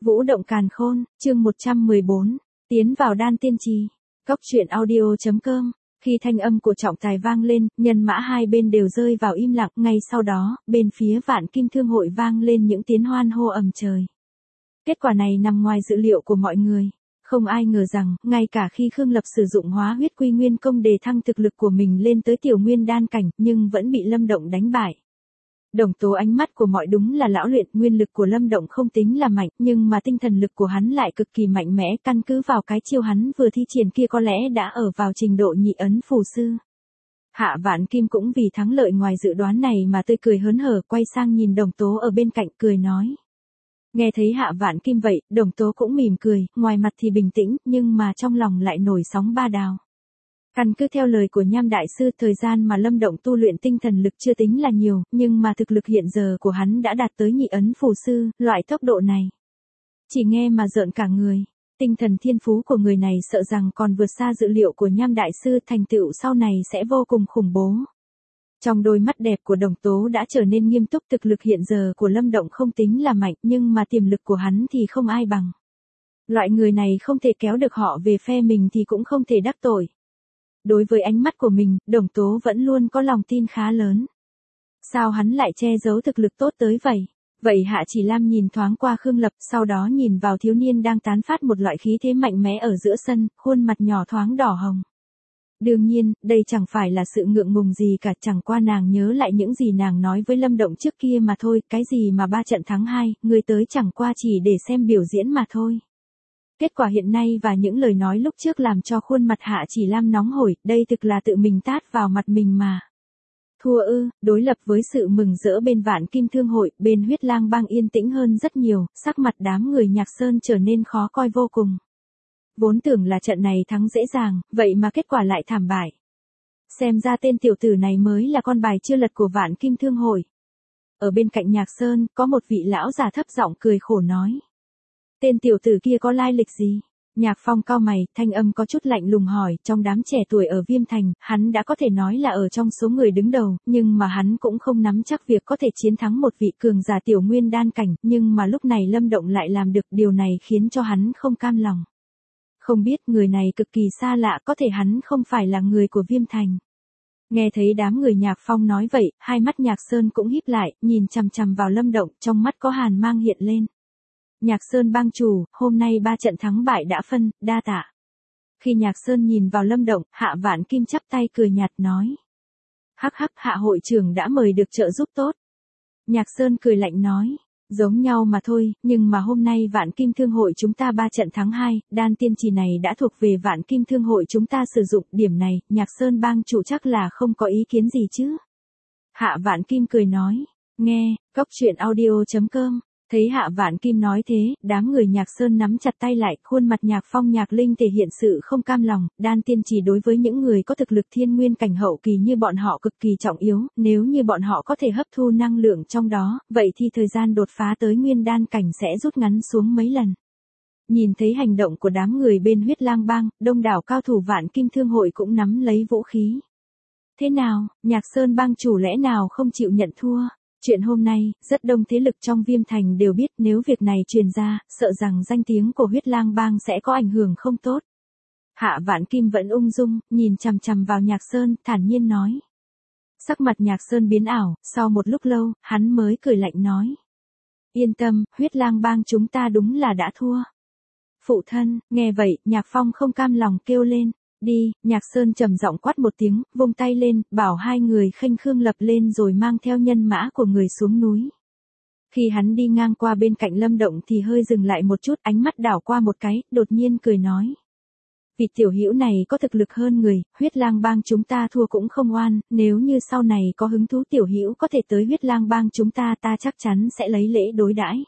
Vũ động càn khôn, chương 114, tiến vào đan tiên trì. Cóc truyện audio.com. Khi thanh âm của trọng tài vang lên, nhân mã hai bên đều rơi vào im lặng, ngay sau đó, bên phía Vạn Kim Thương hội vang lên những tiếng hoan hô ầm trời. Kết quả này nằm ngoài dự liệu của mọi người. Không ai ngờ rằng, ngay cả khi Khương Lập sử dụng hóa huyết quy nguyên công đề thăng thực lực của mình lên tới tiểu nguyên đan cảnh, nhưng vẫn bị Lâm Động đánh bại. Đồng Tố ánh mắt của mọi đúng là lão luyện, nguyên lực của Lâm Động không tính là mạnh, nhưng mà tinh thần lực của hắn lại cực kỳ mạnh mẽ, căn cứ vào cái chiêu hắn vừa thi triển kia có lẽ đã ở vào trình độ nhị ấn phù sư. Hạ Vạn Kim cũng vì thắng lợi ngoài dự đoán này mà tươi cười hớn hở, quay sang nhìn Đồng Tố ở bên cạnh cười nói. Nghe thấy Hạ Vạn Kim vậy, Đồng Tố cũng mỉm cười, ngoài mặt thì bình tĩnh, nhưng mà trong lòng lại nổi sóng ba đào. Căn cứ theo lời của Nham Đại Sư, thời gian mà Lâm Động tu luyện tinh thần lực chưa tính là nhiều, nhưng mà thực lực hiện giờ của hắn đã đạt tới nhị ấn phù sư, loại tốc độ này. Chỉ nghe mà rợn cả người, tinh thần thiên phú của người này sợ rằng còn vượt xa dự liệu của Nham Đại Sư, thành tựu sau này sẽ vô cùng khủng bố. Trong đôi mắt đẹp của Đồng Tố đã trở nên nghiêm túc, thực lực hiện giờ của Lâm Động không tính là mạnh, nhưng mà tiềm lực của hắn thì không ai bằng. Loại người này không thể kéo được họ về phe mình thì cũng không thể đắc tội. Đối với ánh mắt của mình, Đồng Tố vẫn luôn có lòng tin khá lớn. Sao hắn lại che giấu thực lực tốt tới vậy? Vậy Hạ Chỉ Lam nhìn thoáng qua Khương Lập, sau đó nhìn vào thiếu niên đang tán phát một loại khí thế mạnh mẽ ở giữa sân, khuôn mặt nhỏ thoáng đỏ hồng. Đương nhiên, đây chẳng phải là sự ngượng ngùng gì cả, chẳng qua nàng nhớ lại những gì nàng nói với Lâm Động trước kia mà thôi, cái gì mà 3 trận thắng 2, người tới chẳng qua chỉ để xem biểu diễn mà thôi. Kết quả hiện nay và những lời nói lúc trước làm cho khuôn mặt Hạ Chỉ Lam nóng hổi, đây thực là tự mình tát vào mặt mình mà. Thua ư? Đối lập với sự mừng rỡ bên Vạn Kim Thương hội, bên Huyết Lang Bang yên tĩnh hơn rất nhiều, sắc mặt đám người Nhạc Sơn trở nên khó coi vô cùng. Vốn tưởng là trận này thắng dễ dàng, vậy mà kết quả lại thảm bại. Xem ra tên tiểu tử này mới là con bài chưa lật của Vạn Kim Thương hội. Ở bên cạnh Nhạc Sơn, có một vị lão già thấp giọng cười khổ nói. Tên tiểu tử kia có lai lịch gì? Nhạc Phong cau mày, thanh âm có chút lạnh lùng hỏi, trong đám trẻ tuổi ở Viêm Thành, hắn đã có thể nói là ở trong số người đứng đầu, nhưng mà hắn cũng không nắm chắc việc có thể chiến thắng một vị cường giả tiểu nguyên đan cảnh, nhưng mà lúc này Lâm Động lại làm được, điều này khiến cho hắn không cam lòng. Không biết người này cực kỳ xa lạ, có thể hắn không phải là người của Viêm Thành. Nghe thấy đám người Nhạc Phong nói vậy, hai mắt Nhạc Sơn cũng híp lại, nhìn chằm chằm vào Lâm Động, trong mắt có hàn mang hiện lên. Nhạc Sơn bang chủ, hôm nay 3 trận thắng bại đã phân, đa tạ. Khi Nhạc Sơn nhìn vào Lâm Động, Hạ Vạn Kim chắp tay cười nhạt nói. Hắc hắc, Hạ hội trưởng đã mời được trợ giúp tốt. Nhạc Sơn cười lạnh nói. Giống nhau mà thôi, nhưng mà hôm nay Vạn Kim Thương hội chúng ta 3 trận thắng 2, đan tiên trì này đã thuộc về Vạn Kim Thương hội chúng ta sử dụng, điểm này, Nhạc Sơn bang chủ chắc là không có ý kiến gì chứ. Hạ Vạn Kim cười nói. Nghe, cóc truyện audio.com. Thấy Hạ Vạn Kim nói thế, đám người Nhạc Sơn nắm chặt tay lại, khuôn mặt Nhạc Phong Nhạc Linh thể hiện sự không cam lòng, đan tiên trì đối với những người có thực lực thiên nguyên cảnh hậu kỳ như bọn họ cực kỳ trọng yếu, nếu như bọn họ có thể hấp thu năng lượng trong đó, vậy thì thời gian đột phá tới nguyên đan cảnh sẽ rút ngắn xuống mấy lần. Nhìn thấy hành động của đám người bên Huyết Lang Bang, đông đảo cao thủ Vạn Kim Thương hội cũng nắm lấy vũ khí. Thế nào, Nhạc Sơn bang chủ lẽ nào không chịu nhận thua? Chuyện hôm nay, rất đông thế lực trong Viêm Thành đều biết, nếu việc này truyền ra, sợ rằng danh tiếng của Huyết Lang Bang sẽ có ảnh hưởng không tốt. Hạ Vạn Kim vẫn ung dung, nhìn chằm chằm vào Nhạc Sơn, thản nhiên nói. Sắc mặt Nhạc Sơn biến ảo, sau một lúc lâu, hắn mới cười lạnh nói. Yên tâm, Huyết Lang Bang chúng ta đúng là đã thua. Phụ thân, nghe vậy, Nhạc Phong không cam lòng kêu lên. Đi, Nhạc Sơn trầm giọng quát một tiếng, vung tay lên, bảo hai người khênh Khương Lập lên rồi mang theo nhân mã của người xuống núi. Khi hắn đi ngang qua bên cạnh Lâm Động thì hơi dừng lại một chút, ánh mắt đảo qua một cái, đột nhiên cười nói. Vị tiểu hữu này có thực lực hơn người, Huyết Lang Bang chúng ta thua cũng không oan, nếu như sau này có hứng thú tiểu hữu có thể tới Huyết Lang Bang chúng ta chắc chắn sẽ lấy lễ đối đãi.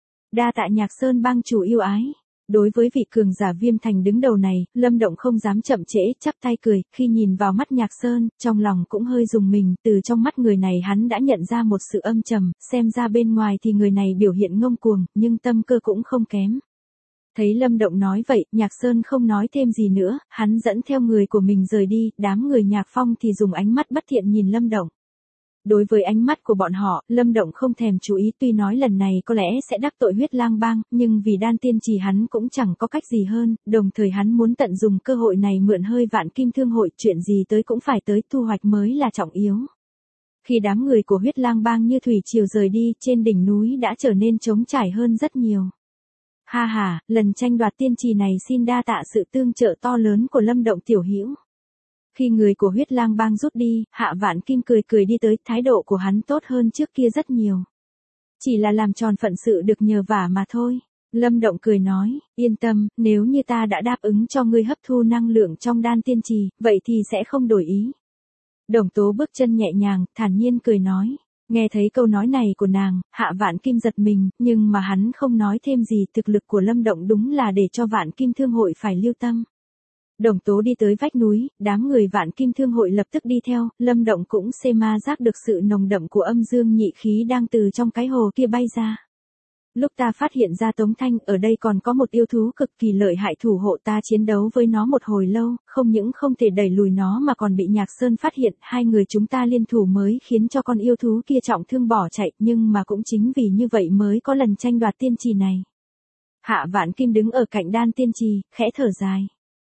Đa tạ Nhạc Sơn bang chủ yêu ái. Đối với vị cường giả Viêm Thành đứng đầu này, Lâm Động không dám chậm trễ, chắp tay cười, khi nhìn vào mắt Nhạc Sơn, trong lòng cũng hơi rùng mình, từ trong mắt người này hắn đã nhận ra một sự âm trầm, xem ra bên ngoài thì người này biểu hiện ngông cuồng, nhưng tâm cơ cũng không kém. Thấy Lâm Động nói vậy, Nhạc Sơn không nói thêm gì nữa, hắn dẫn theo người của mình rời đi, đám người Nhạc Phong thì dùng ánh mắt bất thiện nhìn Lâm Động. Đối với ánh mắt của bọn họ, Lâm Động không thèm chú ý, tuy nói lần này có lẽ sẽ đắc tội Huyết Lang Bang, nhưng vì đan tiên trì hắn cũng chẳng có cách gì hơn, đồng thời hắn muốn tận dùng cơ hội này mượn hơi Vạn Kim Thương hội, chuyện gì tới cũng phải tới, thu hoạch mới là trọng yếu. Khi đám người của Huyết Lang Bang như thủy triều rời đi, trên đỉnh núi đã trở nên trống trải hơn rất nhiều. Ha ha, lần tranh đoạt tiên trì này xin đa tạ sự tương trợ to lớn của Lâm Động tiểu hữu. Khi người của Huyết Lang Bang rút đi, Hạ Vạn Kim cười cười đi tới, thái độ của hắn tốt hơn trước kia rất nhiều. Chỉ là làm tròn phận sự được nhờ vả mà thôi. Lâm Động cười nói, yên tâm, nếu như ta đã đáp ứng cho ngươi hấp thu năng lượng trong đan tiên trì, vậy thì sẽ không đổi ý. Đồng Tố bước chân nhẹ nhàng, thản nhiên cười nói. Nghe thấy câu nói này của nàng, Hạ Vạn Kim giật mình, nhưng mà hắn không nói thêm gì, thực lực của Lâm Động đúng là để cho Vạn Kim Thương hội phải lưu tâm. Đồng Tố đi tới vách núi, đám người Vạn Kim Thương hội lập tức đi theo, Lâm Động cũng giác được sự nồng đậm của âm dương nhị khí đang từ trong cái hồ kia bay ra. Lúc ta phát hiện ra Tống Thanh, ở đây còn có một yêu thú cực kỳ lợi hại, thủ hộ ta chiến đấu với nó một hồi lâu, không những không thể đẩy lùi nó mà còn bị Nhạc Sơn phát hiện, hai người chúng ta liên thủ mới khiến cho con yêu thú kia trọng thương bỏ chạy, nhưng mà cũng chính vì như vậy mới có lần tranh đoạt tiên trì này. Hạ Vạn Kim đứng ở cạnh đan tiên trì, khẽ thở dài.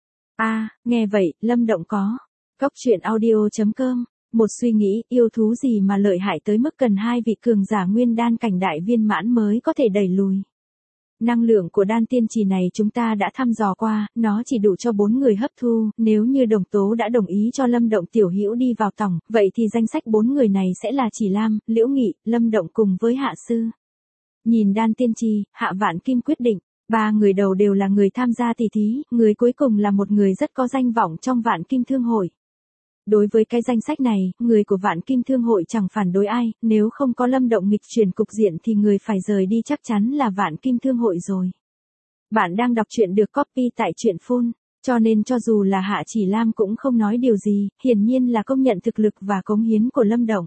Nghe vậy, Lâm Động có. Cóc truyện audio.com, một suy nghĩ, yêu thú gì mà lợi hại tới mức cần hai vị cường giả nguyên đan cảnh đại viên mãn mới có thể đẩy lùi. Năng lượng của đan tiên trì này chúng ta đã thăm dò qua, nó chỉ đủ cho 4 người hấp thu, nếu như Đồng Tố đã đồng ý cho Lâm Động tiểu hữu đi vào tổng, vậy thì danh sách 4 người này sẽ là Chỉ Lam, Liễu Nghị, Lâm Động cùng với Hạ Sư. Nhìn đan tiên trì, Hạ Vạn Kim quyết định. 3 người đầu đều là người tham gia tỷ thí, người cuối cùng là một người rất có danh vọng trong Vạn Kim Thương hội. Đối với cái danh sách này, người của Vạn Kim Thương hội chẳng phản đối ai, nếu không có Lâm Động nghịch chuyển cục diện thì người phải rời đi chắc chắn là Vạn Kim Thương hội rồi. Bạn đang đọc truyện được copy tại truyện Full, cho nên cho dù là Hạ Chỉ Lam cũng không nói điều gì, hiển nhiên là công nhận thực lực và cống hiến của Lâm Động.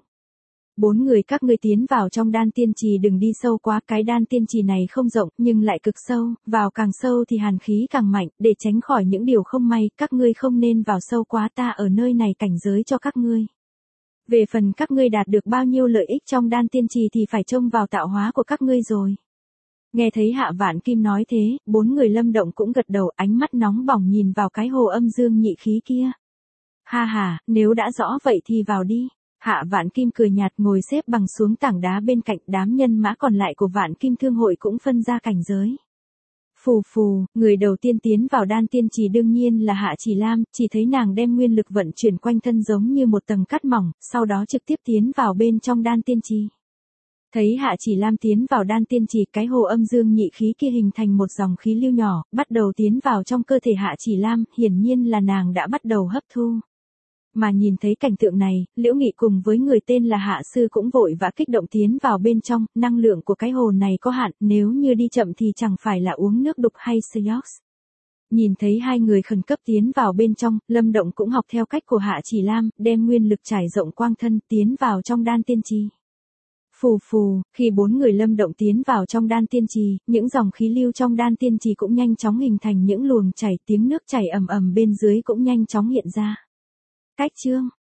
4 người các ngươi tiến vào trong đan tiên trì, đừng đi sâu quá, cái đan tiên trì này không rộng nhưng lại cực sâu, vào càng sâu thì hàn khí càng mạnh, để tránh khỏi những điều không may, các ngươi không nên vào sâu quá, ta ở nơi này cảnh giới cho các ngươi. Về phần các ngươi đạt được bao nhiêu lợi ích trong đan tiên trì thì phải trông vào tạo hóa của các ngươi rồi. Nghe thấy Hạ Vạn Kim nói thế, 4 người Lâm Động cũng gật đầu, ánh mắt nóng bỏng nhìn vào cái hồ âm dương nhị khí kia. Ha ha, nếu đã rõ vậy thì vào đi. Hạ Vạn Kim cười nhạt, ngồi xếp bằng xuống tảng đá bên cạnh, đám nhân mã còn lại của Vạn Kim Thương hội cũng phân ra cảnh giới. Phù phù, người đầu tiên tiến vào đan tiên trì đương nhiên là Hạ Chỉ Lam, chỉ thấy nàng đem nguyên lực vận chuyển quanh thân giống như một tầng cát mỏng, sau đó trực tiếp tiến vào bên trong đan tiên trì. Thấy Hạ Chỉ Lam tiến vào đan tiên trì, cái hồ âm dương nhị khí kia hình thành một dòng khí lưu nhỏ, bắt đầu tiến vào trong cơ thể Hạ Chỉ Lam, hiển nhiên là nàng đã bắt đầu hấp thu. Mà nhìn thấy cảnh tượng này, Liễu Nghị cùng với người tên là Hạ Sư cũng vội vã kích động tiến vào bên trong, năng lượng của cái hồ này có hạn, nếu như đi chậm thì chẳng phải là uống nước đục hay Seox. Nhìn thấy hai người khẩn cấp tiến vào bên trong, Lâm Động cũng học theo cách của Hạ Chỉ Lam, đem nguyên lực trải rộng quang thân, tiến vào trong đan tiên trì. Phù phù, khi 4 người Lâm Động tiến vào trong đan tiên trì, những dòng khí lưu trong đan tiên trì cũng nhanh chóng hình thành những luồng chảy, tiếng nước chảy ầm ầm bên dưới cũng nhanh chóng hiện ra. Cách chương